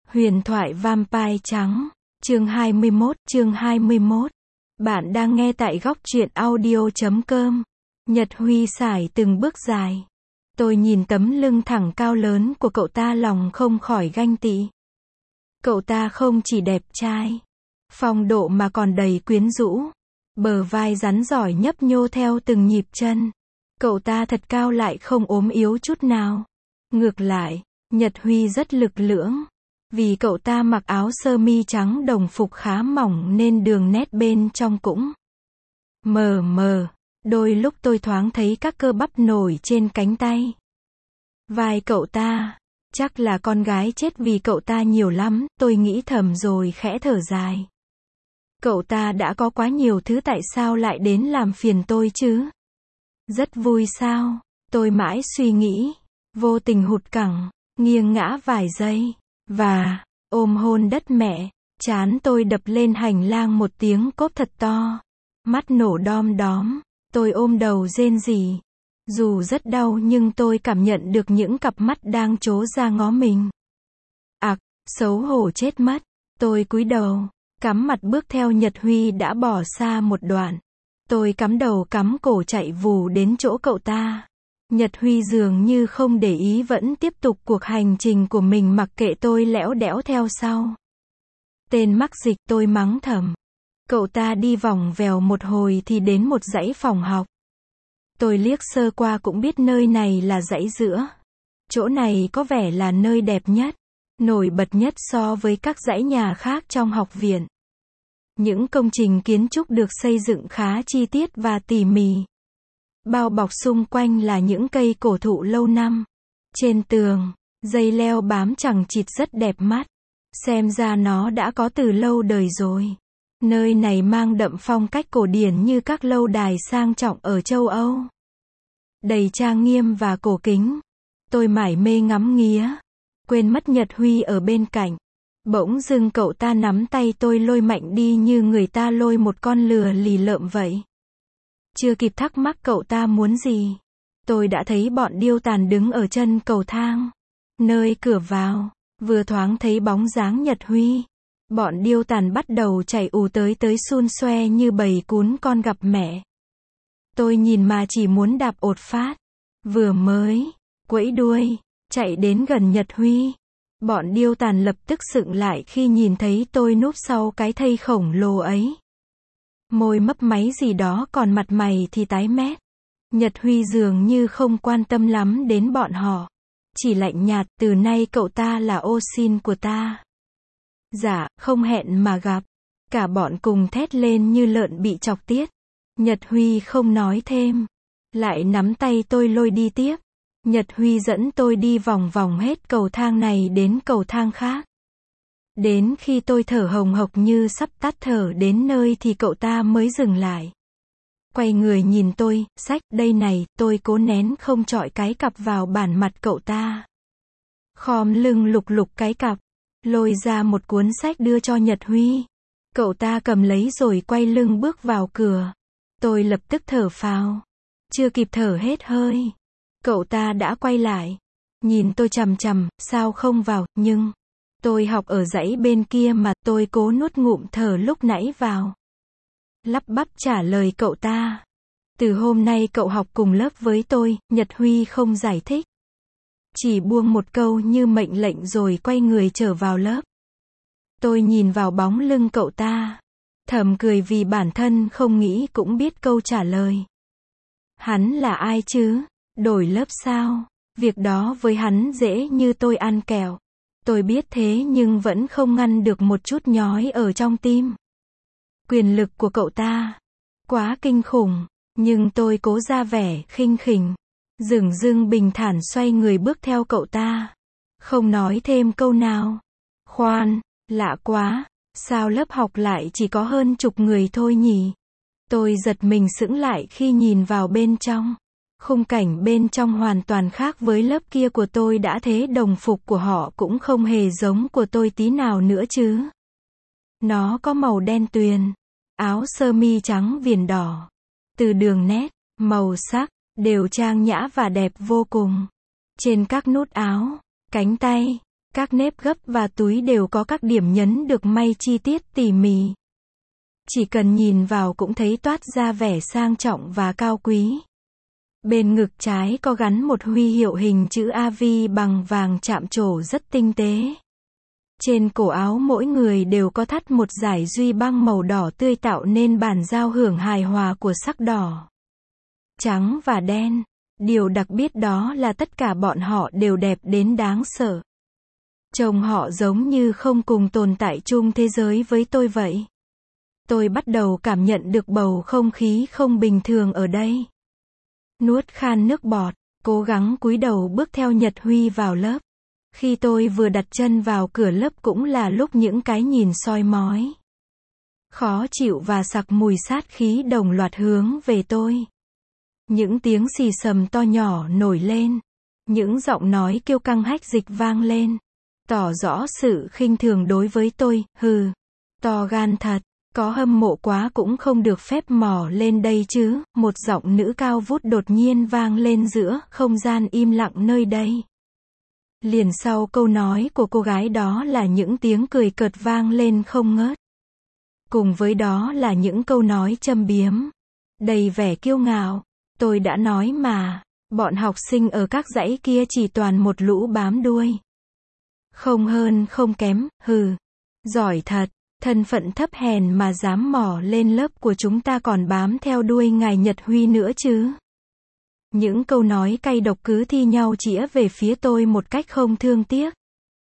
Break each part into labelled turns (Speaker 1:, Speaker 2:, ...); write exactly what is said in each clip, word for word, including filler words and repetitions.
Speaker 1: Huyền thoại Vampire trắng, chương hai mươi mốt, chương hai mươi mốt. Bạn đang nghe tại góc truyện audio chấm com. Nhật Huy sải từng bước dài. Tôi nhìn tấm lưng thẳng cao lớn của cậu ta lòng không khỏi ganh tị. Cậu ta không chỉ đẹp trai, phong độ mà còn đầy quyến rũ. Bờ vai rắn giỏi nhấp nhô theo từng nhịp chân. Cậu ta thật cao lại không ốm yếu chút nào. Ngược lại, Nhật Huy rất lực lưỡng. Vì cậu ta mặc áo sơ mi trắng đồng phục khá mỏng nên đường nét bên trong cũng mờ mờ. Đôi lúc tôi thoáng thấy các cơ bắp nổi trên cánh tay. Vai cậu ta, chắc là con gái chết vì cậu ta nhiều lắm, tôi nghĩ thầm rồi khẽ thở dài. Cậu ta đã có quá nhiều thứ, tại sao lại đến làm phiền tôi chứ? Rất vui sao? Tôi mãi suy nghĩ, vô tình hụt cẳng, nghiêng ngã vài giây, và ôm hôn đất mẹ. Trán tôi đập lên hành lang một tiếng cốp thật to. Mắt nổ đom đóm, tôi ôm đầu rên rỉ. Dù rất đau nhưng tôi cảm nhận được những cặp mắt đang trố ra ngó mình. Ặc, xấu hổ chết mất. Tôi cúi đầu, cắm mặt bước theo Nhật Huy đã bỏ xa một đoạn. Tôi cắm đầu cắm cổ chạy vù đến chỗ cậu ta. Nhật Huy dường như không để ý, vẫn tiếp tục cuộc hành trình của mình mặc kệ tôi lẽo đẽo theo sau. Tên mắc dịch, tôi mắng thầm. Cậu ta đi vòng vèo một hồi thì đến một dãy phòng học. Tôi liếc sơ qua cũng biết nơi này là dãy giữa. Chỗ này có vẻ là nơi đẹp nhất, nổi bật nhất so với các dãy nhà khác trong học viện. Những công trình kiến trúc được xây dựng khá chi tiết và tỉ mỉ. Bao bọc xung quanh là những cây cổ thụ lâu năm. Trên tường, dây leo bám chằng chịt rất đẹp mắt. Xem ra nó đã có từ lâu đời rồi. Nơi này mang đậm phong cách cổ điển như các lâu đài sang trọng ở châu Âu. Đầy trang nghiêm và cổ kính. Tôi mải mê ngắm nghía, quên mất Nhật Huy ở bên cạnh. Bỗng dưng cậu ta nắm tay tôi lôi mạnh đi như người ta lôi một con lừa lì lợm vậy. Chưa kịp thắc mắc cậu ta muốn gì, tôi đã thấy bọn điêu tàn đứng ở chân cầu thang. Nơi cửa vào, vừa thoáng thấy bóng dáng Nhật Huy. Bọn điêu tàn bắt đầu chạy ù tới tới xun xoe như bầy cún con gặp mẹ. Tôi nhìn mà chỉ muốn đạp ột phát. Vừa mới quẫy đuôi, chạy đến gần Nhật Huy. Bọn điêu tàn lập tức sững lại khi nhìn thấy tôi núp sau cái thây khổng lồ ấy. Môi mấp máy gì đó còn mặt mày thì tái mét. Nhật Huy dường như không quan tâm lắm đến bọn họ. Chỉ lạnh nhạt, từ nay cậu ta là ô sin của ta. Dạ, không hẹn mà gặp. Cả bọn cùng thét lên như lợn bị chọc tiết. Nhật Huy không nói thêm, lại nắm tay tôi lôi đi tiếp. Nhật Huy dẫn tôi đi vòng vòng hết cầu thang này đến cầu thang khác. Đến khi tôi thở hồng hộc như sắp tắt thở đến nơi thì cậu ta mới dừng lại. Quay người nhìn tôi, sách, đây này, tôi cố nén không chọi cái cặp vào bản mặt cậu ta. Khom lưng lục lục cái cặp, lôi ra một cuốn sách đưa cho Nhật Huy. Cậu ta cầm lấy rồi quay lưng bước vào cửa. Tôi lập tức thở phào. Chưa kịp thở hết hơi, cậu ta đã quay lại. Nhìn tôi chằm chằm, sao không vào, nhưng tôi học ở dãy bên kia mà. Tôi cố nuốt ngụm thở lúc nãy vào. Lắp bắp trả lời cậu ta. Từ hôm nay cậu học cùng lớp với tôi. Nhật Huy không giải thích, chỉ buông một câu như mệnh lệnh rồi quay người trở vào lớp. Tôi nhìn vào bóng lưng cậu ta, thầm cười vì bản thân không nghĩ cũng biết câu trả lời. Hắn là ai chứ? Đổi lớp sao? Việc đó với hắn dễ như tôi ăn kẹo. Tôi biết thế nhưng vẫn không ngăn được một chút nhói ở trong tim. Quyền lực của cậu ta quá kinh khủng, nhưng tôi cố ra vẻ khinh khỉnh, dửng dưng bình thản xoay người bước theo cậu ta, không nói thêm câu nào. Khoan, lạ quá, sao lớp học lại chỉ có hơn chục người thôi nhỉ? Tôi giật mình sững lại khi nhìn vào bên trong. Khung cảnh bên trong hoàn toàn khác với lớp kia của tôi, đã thế đồng phục của họ cũng không hề giống của tôi tí nào nữa chứ. Nó có màu đen tuyền, áo sơ mi trắng viền đỏ. Từ đường nét, màu sắc, đều trang nhã và đẹp vô cùng. Trên các nút áo, cánh tay, Các nếp gấp và túi đều có các điểm nhấn được may chi tiết tỉ mỉ. Chỉ cần nhìn vào cũng thấy toát ra vẻ sang trọng và cao quý. Bên ngực trái có gắn một huy hiệu hình chữ A V bằng vàng chạm trổ rất tinh tế. Trên cổ áo mỗi người đều có thắt một dải duy băng màu đỏ tươi tạo nên bản giao hưởng hài hòa của sắc đỏ, trắng và đen. Điều đặc biệt đó là tất cả bọn họ đều đẹp đến đáng sợ. Trông họ giống như không cùng tồn tại chung thế giới với tôi vậy. Tôi bắt đầu cảm nhận được bầu không khí không bình thường ở đây. Nuốt khan nước bọt, cố gắng cúi đầu bước theo Nhật Huy vào lớp. Khi tôi vừa đặt chân vào cửa lớp cũng là lúc những cái nhìn soi mói, khó chịu và sặc mùi sát khí đồng loạt hướng về tôi. Những tiếng xì xầm to nhỏ nổi lên. Những giọng nói kiêu căng hách dịch vang lên. Tỏ rõ sự khinh thường đối với tôi, hừ. To gan thật, có hâm mộ quá cũng không được phép mò lên đây chứ. Một giọng nữ cao vút đột nhiên vang lên giữa không gian im lặng nơi đây. Liền sau câu nói của cô gái đó là những tiếng cười cợt vang lên không ngớt. Cùng với đó là những câu nói châm biếm, đầy vẻ kiêu ngạo. Tôi đã nói mà, bọn học sinh ở các dãy kia chỉ toàn một lũ bám đuôi. Không hơn không kém, hừ. Giỏi thật, thân phận thấp hèn mà dám mò lên lớp của chúng ta còn bám theo đuôi ngài Nhật Huy nữa chứ. Những câu nói cay độc cứ thi nhau chĩa về phía tôi một cách không thương tiếc.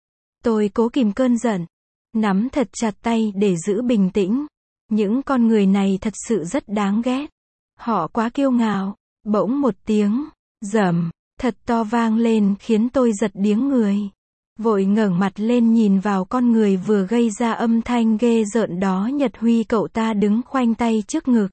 Speaker 1: Tôi cố kìm cơn giận, nắm thật chặt tay để giữ bình tĩnh. Những con người này thật sự rất đáng ghét. Họ quá kiêu ngạo. Bỗng một tiếng rầm thật to vang lên khiến tôi giật điếng người. Vội ngẩng mặt lên nhìn vào con người vừa gây ra âm thanh ghê rợn đó. Nhật Huy cậu ta đứng khoanh tay trước ngực,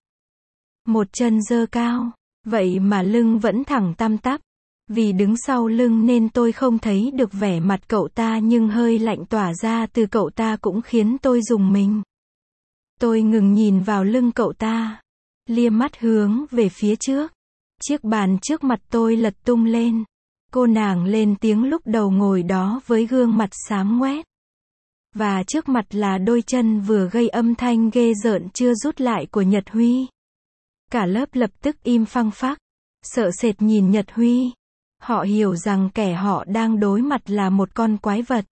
Speaker 1: một chân giơ cao, vậy mà lưng vẫn thẳng tăm tắp. Vì đứng sau lưng nên tôi không thấy được vẻ mặt cậu ta, nhưng hơi lạnh tỏa ra từ cậu ta cũng khiến tôi rùng mình. Tôi ngừng nhìn vào lưng cậu ta, liếc mắt hướng về phía trước. Chiếc bàn trước mặt tôi lật tung lên. Cô nàng lên tiếng lúc đầu ngồi đó với gương mặt xám ngoét. Và trước mặt là đôi chân vừa gây âm thanh ghê rợn chưa rút lại của Nhật Huy. Cả lớp lập tức im phăng phắc, sợ sệt nhìn Nhật Huy. Họ hiểu rằng kẻ họ đang đối mặt là một con quái vật.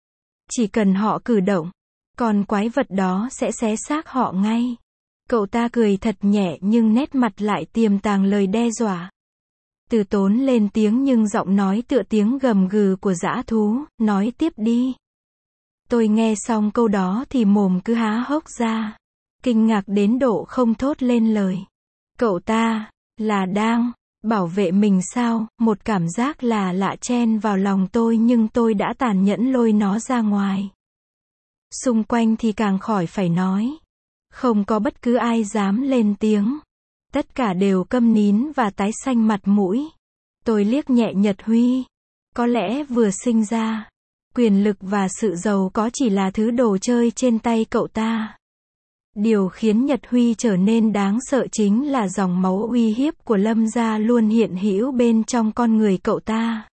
Speaker 1: Chỉ cần họ cử động, con quái vật đó sẽ xé xác họ ngay. Cậu ta cười thật nhẹ nhưng nét mặt lại tiềm tàng lời đe dọa. Từ Tốn lên tiếng nhưng giọng nói tựa tiếng gầm gừ của dã thú, nói tiếp đi. Tôi nghe xong câu đó thì mồm cứ há hốc ra, kinh ngạc đến độ không thốt lên lời. Cậu ta là đang bảo vệ mình sao? Một cảm giác là lạ chen vào lòng tôi nhưng tôi đã tàn nhẫn lôi nó ra ngoài. Xung quanh thì càng khỏi phải nói. Không có bất cứ ai dám lên tiếng. Tất cả đều câm nín và tái xanh mặt mũi. Tôi liếc nhẹ Nhật Huy. Có lẽ vừa sinh ra, quyền lực và sự giàu có chỉ là thứ đồ chơi trên tay cậu ta. Điều khiến Nhật Huy trở nên đáng sợ chính là dòng máu uy hiếp của Lâm gia luôn hiện hữu bên trong con người cậu ta.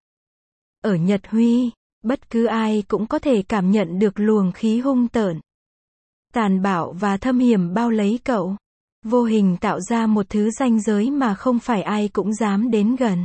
Speaker 1: Ở Nhật Huy, bất cứ ai cũng có thể cảm nhận được luồng khí hung tợn, tàn bạo và thâm hiểm bao lấy cậu. Vô hình tạo ra một thứ ranh giới mà không phải ai cũng dám đến gần.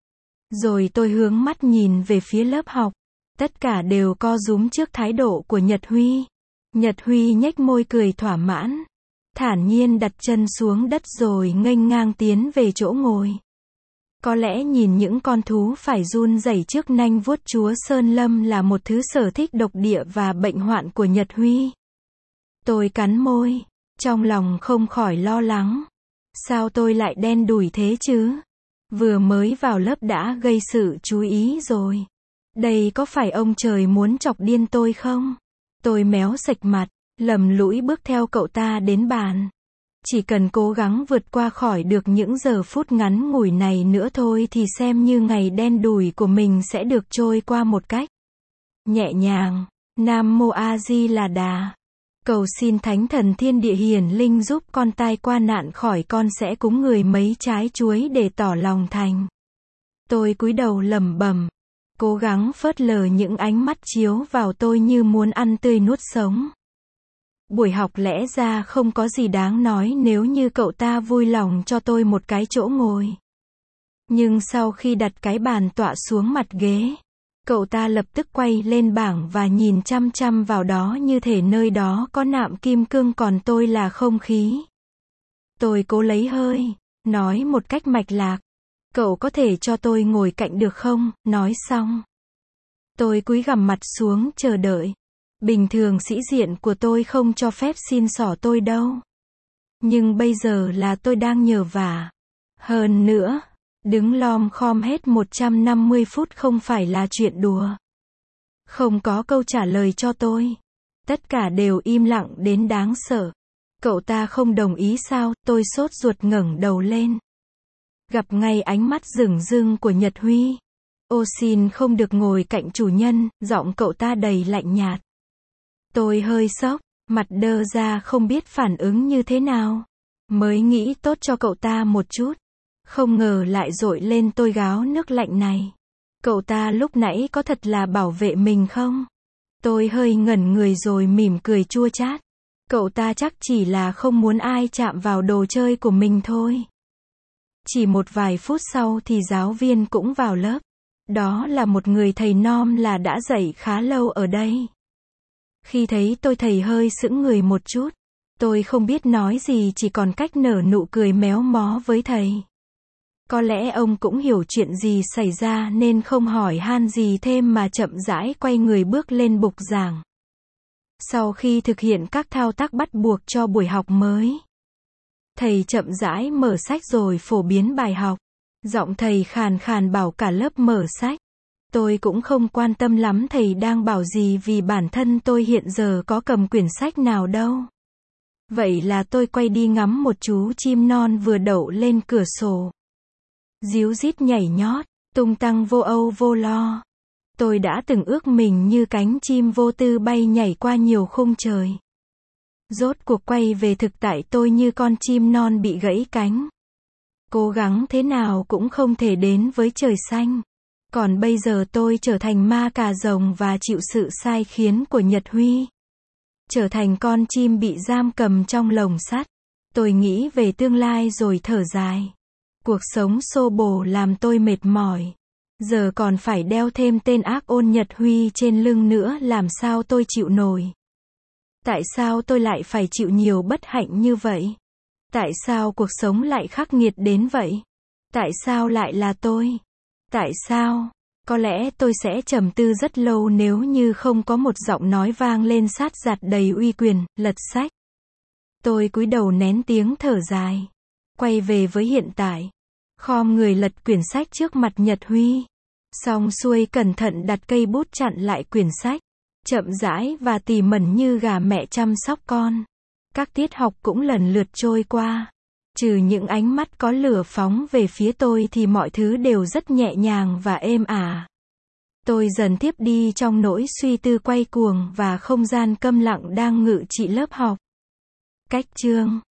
Speaker 1: Rồi tôi hướng mắt nhìn về phía lớp học. Tất cả đều co rúm trước thái độ của Nhật Huy. Nhật Huy nhếch môi cười thỏa mãn, thản nhiên đặt chân xuống đất rồi nghênh ngang tiến về chỗ ngồi. Có lẽ nhìn những con thú phải run rẩy trước nanh vuốt chúa Sơn Lâm là một thứ sở thích độc địa và bệnh hoạn của Nhật Huy. Tôi cắn môi, trong lòng không khỏi lo lắng. Sao tôi lại đen đủi thế chứ? Vừa mới vào lớp đã gây sự chú ý rồi. Đây có phải ông trời muốn chọc điên tôi không? Tôi méo sạch mặt, lầm lũi bước theo cậu ta đến bàn. Chỉ cần cố gắng vượt qua khỏi được những giờ phút ngắn ngủi này nữa thôi thì xem như ngày đen đủi của mình sẽ được trôi qua một cách nhẹ nhàng. Nam Mô A Di La Đà. Cầu xin Thánh Thần Thiên Địa Hiển Linh giúp con tai qua nạn khỏi, con sẽ cúng người mấy trái chuối để tỏ lòng thành. Tôi cúi đầu lẩm bẩm. cố gắng phớt lờ những ánh mắt chiếu vào tôi như muốn ăn tươi nuốt sống. Buổi học lẽ ra không có gì đáng nói nếu như cậu ta vui lòng cho tôi một cái chỗ ngồi. Nhưng sau khi đặt cái bàn tọa xuống mặt ghế, cậu ta lập tức quay lên bảng và nhìn chăm chăm vào đó như thể nơi đó có nạm kim cương còn tôi là không khí. Tôi cố lấy hơi, nói một cách mạch lạc. Cậu có thể cho tôi ngồi cạnh được không? Nói xong, tôi cúi gằm mặt xuống chờ đợi. Bình thường sĩ diện của tôi không cho phép xin xỏ tôi đâu. Nhưng bây giờ là tôi đang nhờ vả. Hơn nữa, đứng lom khom hết một trăm năm mươi phút không phải là chuyện đùa. Không có câu trả lời cho tôi. Tất cả đều im lặng đến đáng sợ. Cậu ta không đồng ý sao? Tôi sốt ruột ngẩng đầu lên. Gặp ngay ánh mắt rừng rưng của Nhật Huy. Ô xin không được ngồi cạnh chủ nhân, giọng cậu ta đầy lạnh nhạt. Tôi hơi sốc, mặt đơ ra không biết phản ứng như thế nào. Mới nghĩ tốt cho cậu ta một chút. Không ngờ lại dội lên tôi gáo nước lạnh này. Cậu ta lúc nãy có thật là bảo vệ mình không? Tôi hơi ngẩn người rồi mỉm cười chua chát. Cậu ta chắc chỉ là không muốn ai chạm vào đồ chơi của mình thôi. Chỉ một vài phút sau thì giáo viên cũng vào lớp. Đó là một người thầy nom là đã dạy khá lâu ở đây. Khi thấy tôi thầy hơi sững người một chút. Tôi không biết nói gì chỉ còn cách nở nụ cười méo mó với thầy. Có lẽ ông cũng hiểu chuyện gì xảy ra nên không hỏi han gì thêm mà chậm rãi quay người bước lên bục giảng. Sau khi thực hiện các thao tác bắt buộc cho buổi học mới, thầy chậm rãi mở sách rồi phổ biến bài học. Giọng thầy khàn khàn bảo cả lớp mở sách. Tôi cũng không quan tâm lắm thầy đang bảo gì vì bản thân tôi hiện giờ có cầm quyển sách nào đâu. Vậy là tôi quay đi ngắm một chú chim non vừa đậu lên cửa sổ. Díu dít nhảy nhót, tung tăng vô âu vô lo. Tôi đã từng ước mình như cánh chim vô tư bay nhảy qua nhiều khung trời. Rốt cuộc quay về thực tại tôi như con chim non bị gãy cánh. Cố gắng thế nào cũng không thể đến với trời xanh. Còn bây giờ tôi trở thành ma cà rồng và chịu sự sai khiến của Nhật Huy. Trở thành con chim bị giam cầm trong lồng sắt. Tôi nghĩ về tương lai rồi thở dài. Cuộc sống xô bồ làm tôi mệt mỏi. Giờ còn phải đeo thêm tên ác ôn Nhật Huy trên lưng nữa làm sao tôi chịu nổi. Tại sao tôi lại phải chịu nhiều bất hạnh như vậy? Tại sao cuộc sống lại khắc nghiệt đến vậy? Tại sao lại là tôi? Tại sao? Có lẽ tôi sẽ trầm tư rất lâu nếu như không có một giọng nói vang lên sát giặt đầy uy quyền, lật sách. Tôi cúi đầu nén tiếng thở dài. Quay về với hiện tại. Khom người lật quyển sách trước mặt Nhật Huy. Xong xuôi cẩn thận đặt cây bút chặn lại quyển sách. Chậm rãi và tỉ mẩn như gà mẹ chăm sóc con. Các tiết học cũng lần lượt trôi qua. Trừ những ánh mắt có lửa phóng về phía tôi thì mọi thứ đều rất nhẹ nhàng và êm ả. Tôi dần tiếp đi trong nỗi suy tư quay cuồng và không gian câm lặng đang ngự trị lớp học. Cách chương